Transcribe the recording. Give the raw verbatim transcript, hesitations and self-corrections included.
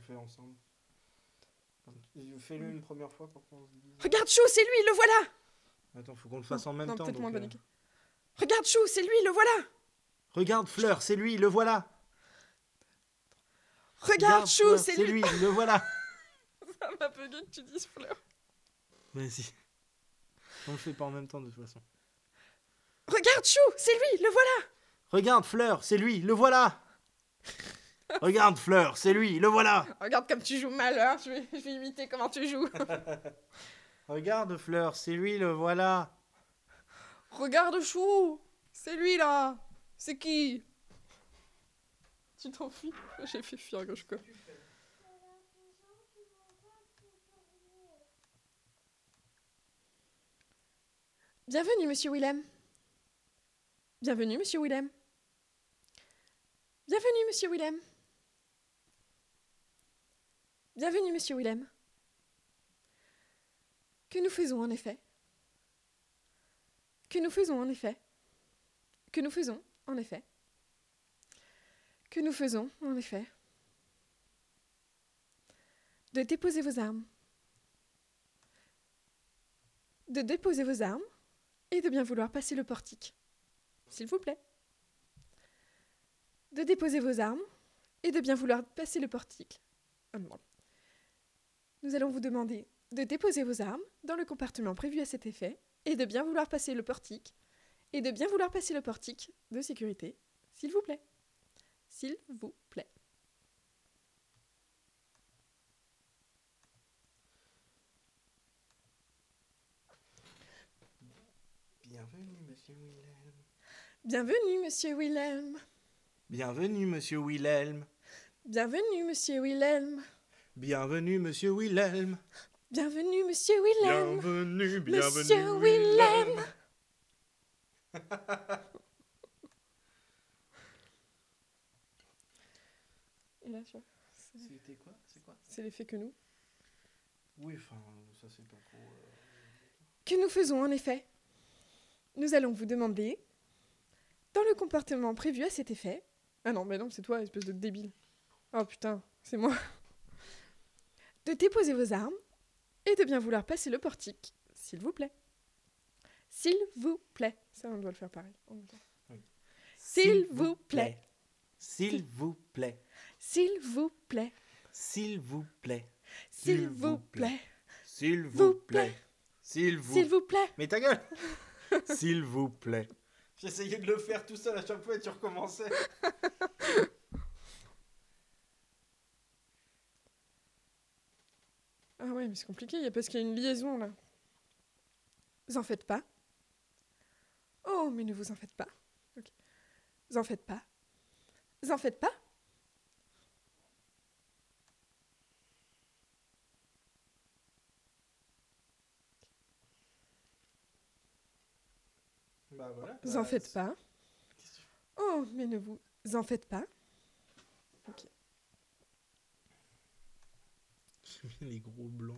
fait ensemble. Fais-le une première fois pour qu'on se dise. Regarde Chou, c'est lui, le voilà. Attends, faut qu'on le fasse non, en même non, temps. peut-être donc, moins euh... paniqué. Regarde Chou, c'est lui, le voilà. Regarde Fleur, c'est lui, le voilà. Regarde, Regarde Chou, Fleur, c'est c'est lui. lui, le voilà. Ça m'a bugué que tu dises Fleur. Vas-y. On le fait pas en même temps de toute façon. Regarde Chou, c'est lui, le voilà. Regarde Fleur, c'est lui, le voilà. Regarde Fleur, c'est lui, le voilà. Regarde comme tu joues mal, hein. je, vais, je vais imiter comment tu joues. Regarde Fleur, c'est lui, le voilà. Regarde Chou, c'est lui là. C'est qui? Tu t'enfuis? J'ai fait fuir gauche quoi. Bienvenue, monsieur Willem. Bienvenue, monsieur Willem. Bienvenue, monsieur Willem. Bienvenue, monsieur Willem. Que nous faisons en effet? Que nous faisons en effet? Que nous faisons en effet? Que nous faisons en effet? De déposer vos armes. De déposer vos armes et de bien vouloir passer le portique. S'il vous plaît. De déposer vos armes et de bien vouloir passer le portique. Oh non. Nous allons vous demander de déposer vos armes dans le compartiment prévu à cet effet et de bien vouloir passer le portique et de bien vouloir passer le portique de sécurité, s'il vous plaît. S'il vous plaît. Bienvenue, monsieur Wilhelm. Bienvenue, monsieur Willem. Bienvenue, monsieur Wilhelm. Bienvenue, monsieur Willem. Bienvenue, monsieur Wilhelm. Bienvenue, monsieur Willem. Bienvenue, bienvenue, Monsieur Willem. Et là, tu vois, c'est, C'était quoi? C'est quoi? c'est l'effet que nous. Oui, enfin, ça c'est pas trop... Euh... Que nous faisons en effet? Nous allons vous demander, dans le comportement prévu à cet effet... Ah non, mais non, c'est toi, espèce de débile. Oh putain, c'est moi. De déposer vos armes et de bien vouloir passer le portique, s'il vous plaît. S'il vous plaît. Ça, on doit le faire pareil. En même temps. Oui. S'il vous plaît. S'il vous plaît. S'il vous plaît. S'il vous plaît. S'il vous plaît. S'il vous plaît. S'il vous S'il vous plaît. Mais ta gueule. S'il vous plaît. J'essayais de le faire tout seul à chaque fois et tu recommençais. Ah ouais, mais c'est compliqué, il y a parce qu'il y a une liaison là. Vous en faites pas. Oh, mais ne vous en faites pas. Ok. Vous en faites pas. Vous en faites pas. Bah voilà. Vous bah, en faites c'est- pas. Oh, mais ne vous en faites pas. Ok. J'ai mis les gros blancs.